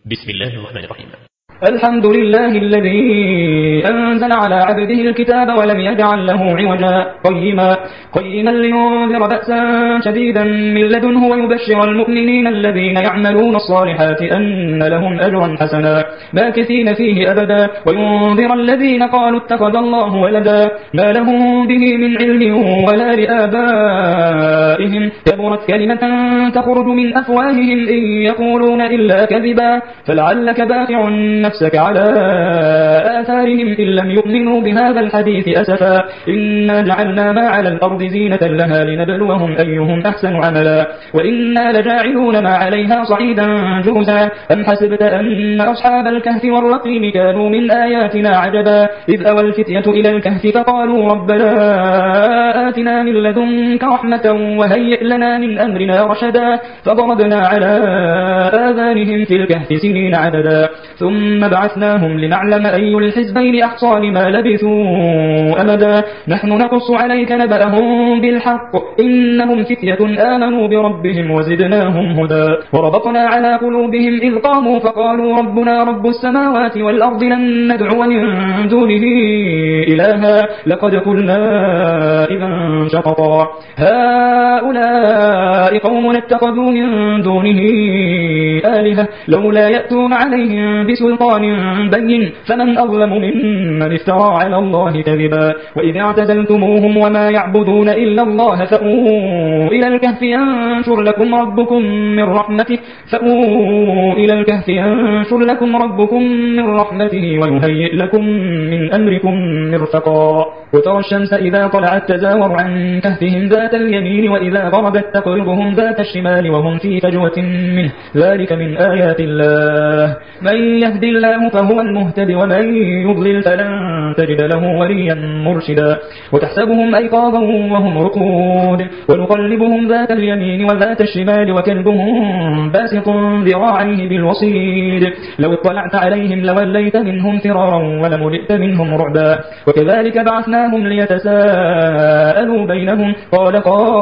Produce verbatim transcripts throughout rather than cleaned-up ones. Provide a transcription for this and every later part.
بسم الله الرحمن الرحيم. الحمد لله الذي أنزل على عبده الكتاب ولم يجعل له عوجا قيما قيما لينذر بأسا شديدا من لدنه ويبشر المؤمنين الذين يعملون الصالحات أن لهم أجرا حسنا ماكثين فيه أبدا وينذر الذين قالوا اتخذ الله ولدا ما لهم به من علم ولا لآبائهم كبرت كلمة تخرج من أفواههم إن يقولون إلا كذبا فلعلك باخع نفسك على آثارهم إن لم يؤمنوا بهذا الحديث أسفا إنا جعلنا ما على الأرض زينة لها لنبلوهم أيهم أحسن عملا وإنا لجاعلون ما عليها صعيدا جرزا أم حسبت أن أصحاب الكهف والرقيم كانوا من آياتنا عجبا إذ أوى الفتية إلى الكهف فقالوا ربنا آتنا من لدنك رحمة وهيئ لنا من أمرنا رشدا فضربنا على آذانهم في الكهف سنين عددا ثم بعثناهم لنعلم أي الحزبين أحصى لما لبثوا أمدا نحن نقص عليك نبأهم بالحق إنهم فتية آمنوا بربهم وزدناهم هدى وربطنا على قلوبهم إذ قاموا فقالوا ربنا رب السماوات والأرض لن ندعو من دونه إلها لقد قلنا إذا شططا هؤلاء قوم اتخذوا من دونه آلهة لولا يأتون عليهم بسلطان بين فمن أظلم ممن افترى على الله كذبا وإذا اعتزلتموهم وما يعبدون إلا الله فأووا إلى الكهف ينشر لكم ربكم من رحمته فأووا إلى الكهف ينشر لكم ربكم من رحمته ويهيئ لكم من أمركم مرفقا وترى الشمس إذا طلعت تزاور عن كهفهم ذات اليمين وإذا غربت تقرضهم ذات الشمال وهم في فجوة منه ذلك من آيات الله من يهد الله فهو المهتد ومن يضلل فلن تجد له وليا مرشدا وتحسبهم أيقاظا وهم رقود ونقلبهم ذات اليمين وذات الشمال وكلبهم باسط ذراعيه بالوصيد لو اطلعت عليهم لوليت منهم فرارا ولملئت منهم رعبا وكذلك بعثناهم ليتساءلوا بينهم قال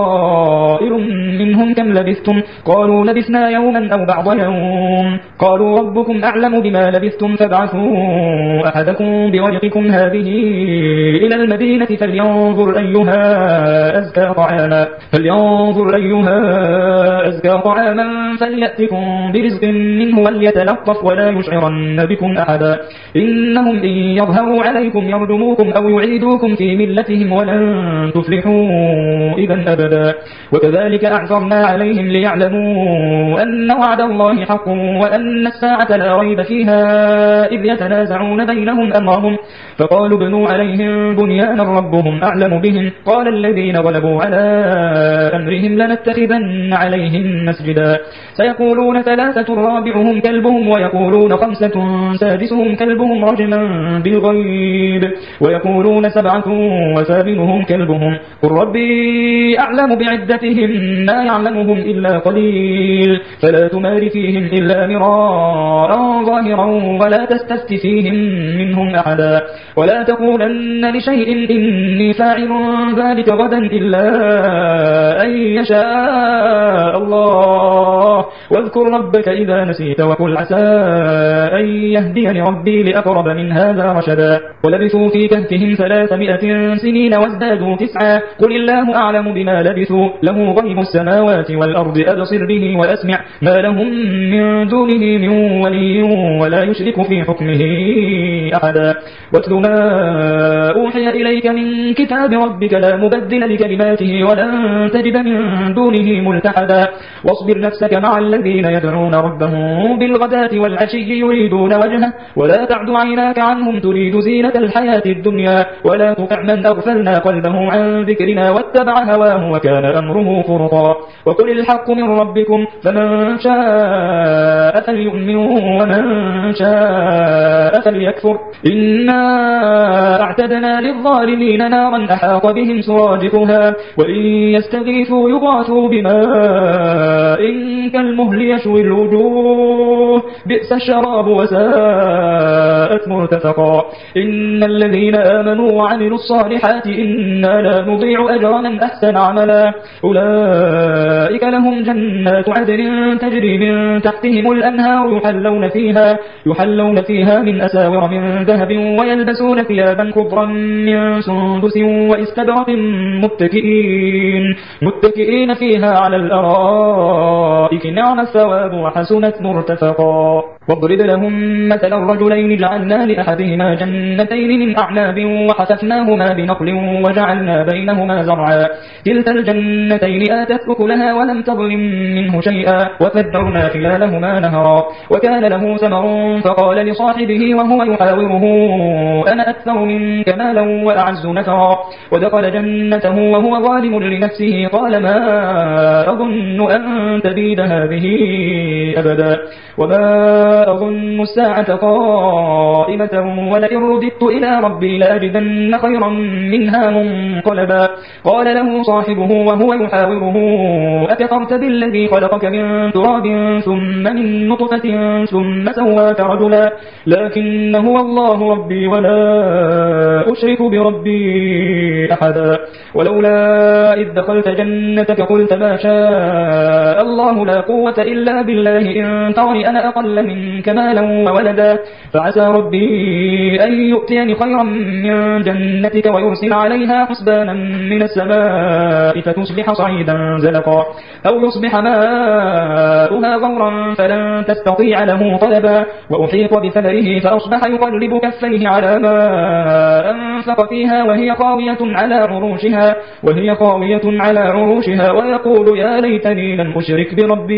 قائل منهم كم لبثتم قالوا لبثنا يوما أو بعض يوم قالوا ربكم أعلم بما لبثتم فابعثوا أحدكم بورقكم هذه إلى المدينة فلينظر أيها أزكى طعاما فلينظر أيها أزكى طعاما فليأتكم برزق منه وليتلطف ولا يشعرن بكم أحدا إنهم إن يظهروا عليكم يرجموكم أو يعيدوكم في ملتهم ولن تفلحوا إذا أبدا وكذلك أعثرنا عليهم ليعلموا أن وعد الله حق وأن الساعة لا ريب فيها إذ يتنازعون بينهم أمرهم فقالوا بنوا عليهم بنيانا ربهم أعلم بهم قال الذين غلبوا على أمرهم لنتخذن عليهم مسجدا سيقولون ثلاثة رابعهم كلبهم ويقولون خمسة سادسهم كلبهم رجما بالغيب ويقولون سبعة وثامنهم كلبهم قل ربي أعلم بعدتهم ما يعلمهم إلا قليل فلا تمار فيهم إلا مراء ظاهرا ولا تستفت فيهم منهم أحدا ولا تقولن لشيء إني فاعل ذلك غدا إلا أن يشاء الله واذكر ربك إذا نسيت وقل عسى أن يهديني ربي لأقرب من هذا رشدا ولبثوا في كهفهم ثلاثمائة سنين وازدادوا تسعا قل الله أعلم بما لبثوا له غيب السماوات والأرض أبصر به وأسمع ما لهم من دونه من ولي ولا يشرك في حكمه أحدا واتل ما أوحي إليك من كتاب ربك لا مبدل لكلماته ولن تجد من دونه ملتحدا واصبر نفسك مع الذين يدعون ربهم بالغداة والعشي يريدون وجهه ولا تعد عيناك عنهم تريد زينة الحياة الدنيا ولا تطع من أغفلنا قلبه عن ذكرنا واتبع هواه وكان أمره فرطا وقل الحق من ربكم فمن شاء فليؤمن ومن شاء فليكفر إنا أعتدنا للظالمين نارا أحاط بهم سرادقها وإن يستغيثوا يغاثوا بماء كالمهل يشوي الوجوه بئس الشراب وساءت مرتفقا إن الذين آمنوا وعملوا الصالحات إنا لا نضيع أجر من أحسن عملا أولئك لهم جنات عدن تجري من تحتهم الأنهار يحلون فيها, يحلون فيها من أساور من ذهب ويلبسون ثيابا خضرا من سندس وإستبرق متكئين, متكئين فيها على الأرائك نعم الثواب وحسنت مرتفقا واضرب لهم مثل الرجلين جعلنا لأحدهما جنتين من أعناب وحففناهما بنخل وجعلنا بينهما زرعا كلتا الجنتين آتت أكلها ولم تظلم منه شيئا وفجرنا خلالهما نهرا وكان له ثمر فقال لصاحبه وهو يحاوره أنا أكثر منك مالا وأعز نفرا ودخل جنته وهو ظالم لنفسه قال ما أظن أن تبيد هذه أبدا وما أظن الساعة قائمة ولئن رددت إلى ربي لأجدن خيرا منها منقلبا قال له صاحبه وهو يحاوره أكفرت بالذي خلقك من تراب ثم من نطفة ثم سواك رجلا لكن هو الله ربي ولا أشرك بربي أحدا ولولا إذ دخلت جنتك قلت ما شاء الله لا قوة إلا بالله إن ترني أنا أقل منك مالا وولدا فعسى ربي أن يؤتيني خيرا من جنتك ويرسل عليها حسبانا من السماء فتصبح صعيدا زلقا أو يصبح ماؤها غورا فلن تستطيع له طلبا وأحيط بثمره فأصبح يقلب كفيه على ما أنفق فيها وهي خاوية على عروشها وهي خاوية على عروشها ويقول يا ليتني لم أشرك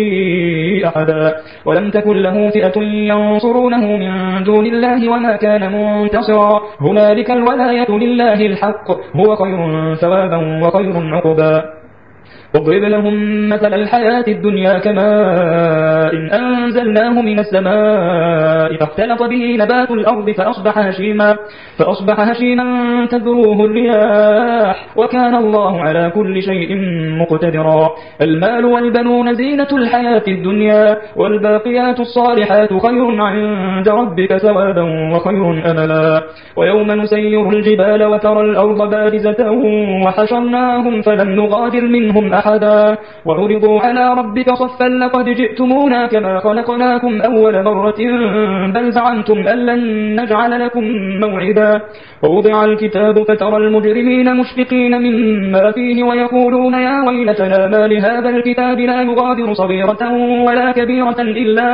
بربي أحدا ولم تكن له فئة ينصرونه من دون الله وما كان منتصرا هنالك الولاية لله الحق هو خير ثوابا وخير عقبا واضرب لهم مثل الحياة الدنيا كماء إن أنزلناه من السماء فاختلط به نبات الأرض فأصبح هشيما, فأصبح هشيما تذروه الرياح وكان الله على كل شيء مقتدرا المال والبنون زينة الحياة الدنيا والباقيات الصالحات خير عند ربك ثوابا وخير أملا ويوم نسير الجبال وترى الأرض بارزة وحشرناهم فلم نغادر منهم أحدا وعرضوا على ربك صفا لقد جئتمونا كما خلقناكم أول مرة بل زعمتم أن لن نجعل لكم موعدا ووضع الكتاب فترى المجرمين مشفقين مما فيه ويقولون يا ويلتنا ما لهذا الكتاب لا يغادر صغيرة ولا كبيرة إلا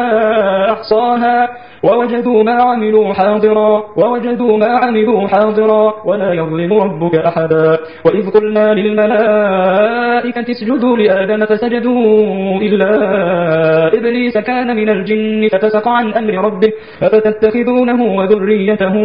أحصاها ووجدوا ما عملوا حاضرا ووجدوا ما عملوا حاضرا ولا يظلم ربك أحدا وإذ قلنا للملائكة اسجدوا لآدم فسجدوا إلا إبليس كان من الجن ففسق عن أمر ربه أفتتخذونه وذريته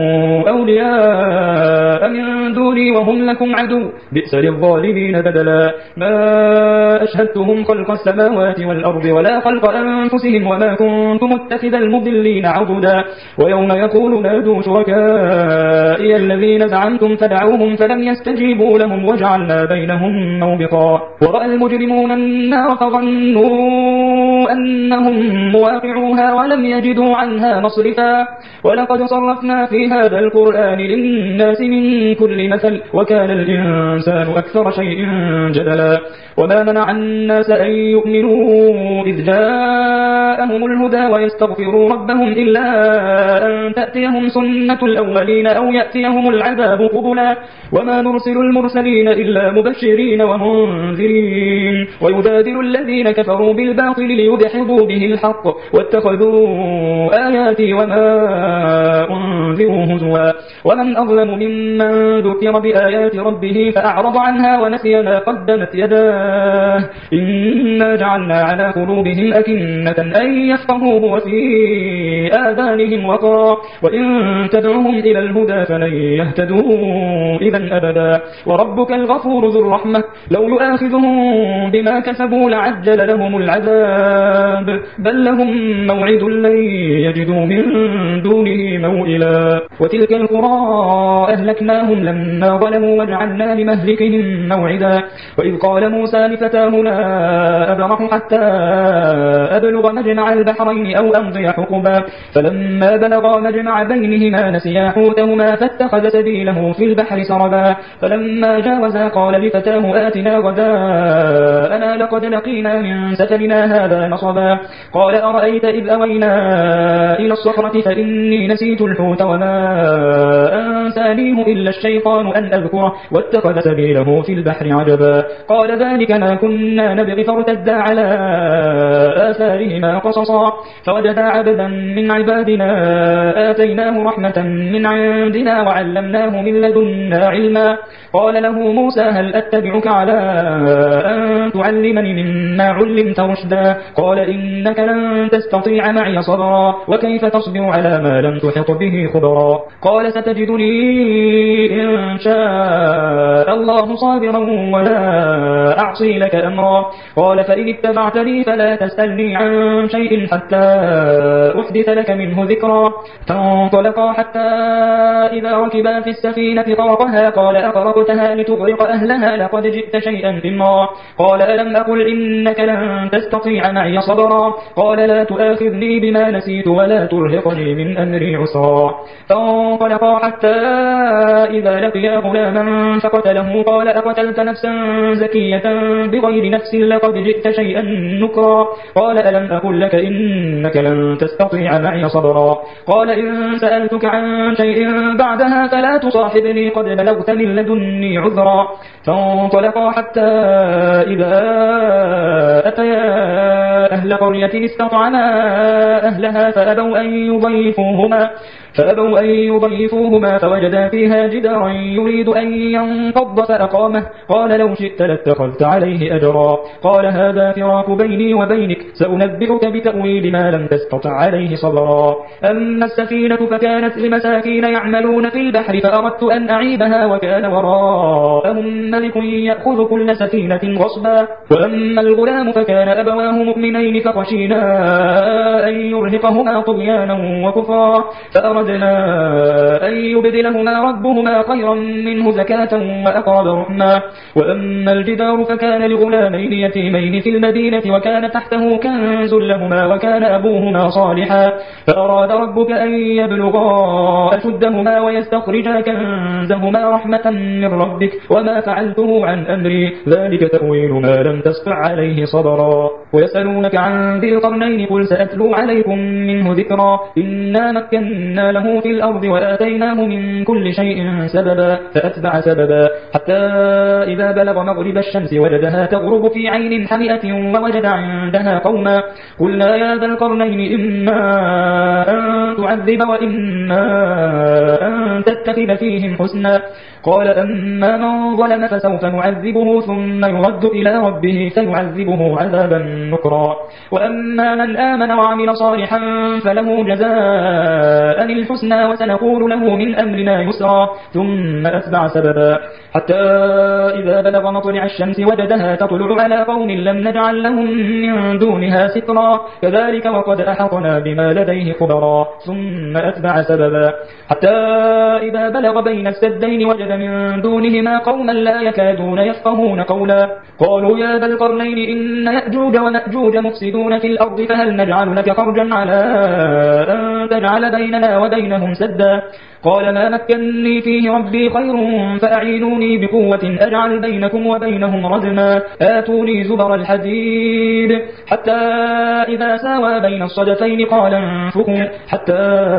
أولياء من دوني وهم لكم عدو بئس للظالمين بدلا ما أشهدتهم خلق السماوات والأرض ولا خلق أنفسهم وما كنت متخذ المضلين عضدا ويوم يقول نادوا شركائي الذين زعمتم فدعوهم فلم يستجيبوا لهم وجعلنا بينهم موبقا ورأى المجرمون النار فظنوا أنهم مواقعوها ولم يجدوا عنها مصرفا ولقد صرفنا في هذا القرآن للناس من كل مثل وكان الإنسان أكثر شيء جدلا وما منع الناس أن يؤمنوا إذ جاءهم الهدى ويستغفروا ربهم إلا أن تأتيهم سنة الأولين أو يأتيهم العذاب قبلا وما نرسل المرسلين إلا مبشرين ومنذرين ويجادل الذين كفروا بالباطل ليدحضوا به الحق واتخذوا آياتي وما أنذروا هزوا ومن أظلم ممن ذكر بآيات ربه فأعرض عنها ونسي ما قدمت يداه إنا جعلنا على قلوبهم أكنة أن يفقهوه وفي آذانهم وقرا وإن تدعهم إلى الهدى فلن يهتدوا إذا أبدا وربك الغفور ذو الرحمة لو يؤاخذهم بما كسبوا لعجل لهم العذاب بل لهم موعد لن يجدوا من دونه موئلا وتلك القرى أهلكناهم لما ظلموا وجعلنا لمهلكهم موعدا وإذ قال موسى لفتاه لا أبرح حتى أبلغ مجمع البحرين أو أمضي حقبا فلما بلغا مجمع بينهما نسيا حوتهما فاتخذ سبيله في البحر سربا فلما جاوزا قال لفتاه آتنا غداءنا لقد لقينا من سفرنا هذا نصبا قال أرأيت إذ أوينا إلى الصخرة فإني نسيت الحوت وما أنسانيه إلا الشيطان أن أذكره واتخذ سبيله في البحر عجبا قال ذلك ما كنا نبغي فارتدا على آثارهما قصصا فوجدا عبدا من عبادنا آتيناه رحمة من عندنا وعلمناه من لدنا علما قال له موسى هل أتبعك على أن تعلمني مما علمت رشدا قال إنك لن تستطيع معي صبرا وكيف تصبر على ما لم تحط به خبرا قال ستجدني إن شاء الله صابرا ولا أعصي لك أمرا قال فإن اتبعتني فلا تسألني عن شيء حتى أحدث لك منه ذكرا فانطلقا حتى إذا ركبا في السفينة طرقها قال أقرقتها لتغرق أهلها لقد جئت شيئا إمرا قال ألم أقل إنك لن تستطيع معي صبرا قال لا تؤاخذني بما نسيت ولا ترهقني من أمري عسرا فانطلقا حتى إذا لقيا غلاما فقتله قال أقتلت نفسا زكية بغير نفس لقد جئت شيئا نكرا قال ألم أقل لك إنك لن تستطيع معي صبرا قال إن سألتك عن شيء بعدها فلا تصاحبني قد بلغت من لدني عذرا فانطلقا حتى إذا أتيا أهل قرية استطعما أهلها فأبوا أن يضيفوهما فأبوا أن يضيفوهما فوجدا فيها جدارا يريد أن ينقض فأقامه قال لو شئت لاتخذت عليه أجرا قال هذا فراق بيني وبينك سأنبئك بتأويل ما لم تستطع عليه صبرا أما السفينة فكانت لمساكين يعملون في البحر فأردت أن أعيبها وكان وراءهم ملك يأخذ كل سفينة غصبا وأما الغلام فكان أبواه مؤمنين فخشينا أن يرهقهما طغيانا وكفرا فأردنا أن يبدلهما ربهما خيرا منه زكاة وأقرب رحما وأما الجدار فكان لغلامين يتيمين في المدينة وكان تحته كنز لهما وكان أبوهما صالحا فأراد ربك أن يبلغا أشدهما ويستخرجا كنزهما رحمة من ربك وما فعلته عن أمري ذلك تأويل ما لم تستطع عليه صبرا ويسألونك عن ذي القرنين قل سأتلو عليكم منه ذكرا إنا مكنا له في الأرض وآتيناه من كل شيء سببا فأتبع سببا حتى إذا بلغ مغرب الشمس وجدها تغرب في عين حمئة ووجد عندها قوما قلنا يا ذا القرنين إما أن تعذب وإما أن تتخذ فيهم حسنا قال أما من ظلم فسوف نعذبه ثم يرد إلى ربه فيعذبه عذابا نكرا وأما من آمن وعمل صالحا فله جزاء الحسنى وسنقول له من أمرنا يسرا ثم أتبع سببا حتى إذا بلغ مطلع الشمس وجدها تطلع على قوم لم نجعل لهم من دونها سترا كذلك وقد أحطنا بما لديه خبرا ثم أتبع سببا حتى إذا بلغ بين السدين وجد من دونهما قوما لا يكادون يفقهون قولا قالوا يا ذا القرنين إن يأجوج ومأجوج مفسدون في الأرض فهل نجعل لك خرجا على أن تجعل بيننا وبينهم سدا قال ما مكنني فيه ربي خير فأعينوني بقوة أجعل بينكم وبينهم ردما آتوني زبر الحديد حتى إذا ساوى بين الصدفين قال انفخوا حتى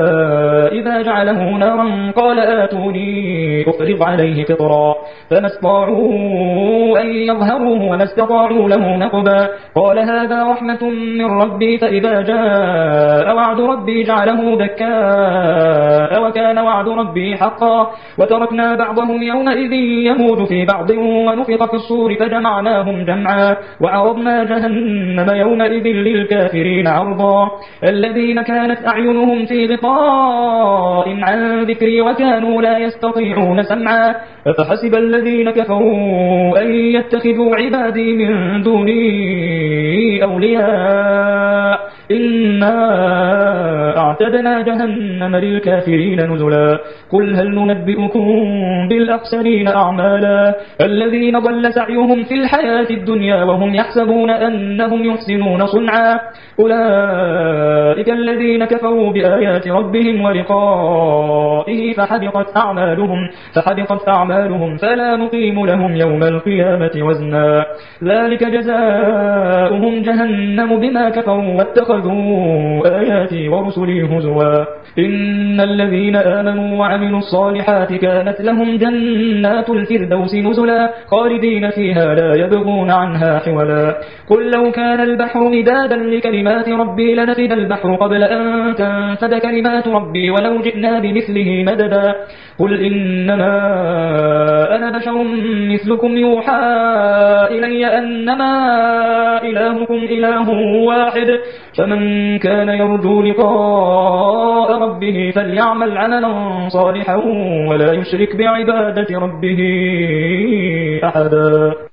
إذا جعله نارا قال آتوني أفرغ عليه قطرا فما استطاعوا أن يظهروه وما استطاعوا له نقبا قال هذا رحمة من ربي فإذا جاء وعد ربي جعله فجعله دكاء وكان وعد ربي حقا وتركنا بعضهم يومئذ يموج في بعض ونفخ في الصور فجمعناهم جمعا وعرضنا جهنم يومئذ للكافرين عرضا الذين كانت أعينهم في غطاء عن ذكري وكانوا لا يستطيعون سمعا أفحسب الذين كفروا أن يتخذوا عبادي من دوني أولياء إنا أعتدنا جهنم للكافرين نزلا قل هل ننبئكم بالأخسرين أعمالا الذين ضل سعيهم في الحياة الدنيا وهم يحسبون أنهم يحسنون صنعا أولئك الذين كفروا بآيات ربهم ولقائه فحبطت أعمالهم, فحبطت أعمالهم فلا نقيم لهم يوم القيامة وزنا ذلك جزاؤهم جهنم بما كفروا واتخذوا آياتي ورسلي هزوا إن الذين آمنوا وعملوا الصالحات كانت لهم جنات الفردوس نزلا خالدين فيها لا يبغون عنها حولا قل لو كان البحر مدادا لكلمات ربي لنفد البحر قبل أن تنفد كلمات ربي ولو جئنا بمثله مددا قل إنما أنا بشر مثلكم يوحى إلي أنما إلهكم إله واحد فمن كان يرجو لقاء ربه فليعمل عملا صالحا ولا يشرك بعبادة ربه أحدا.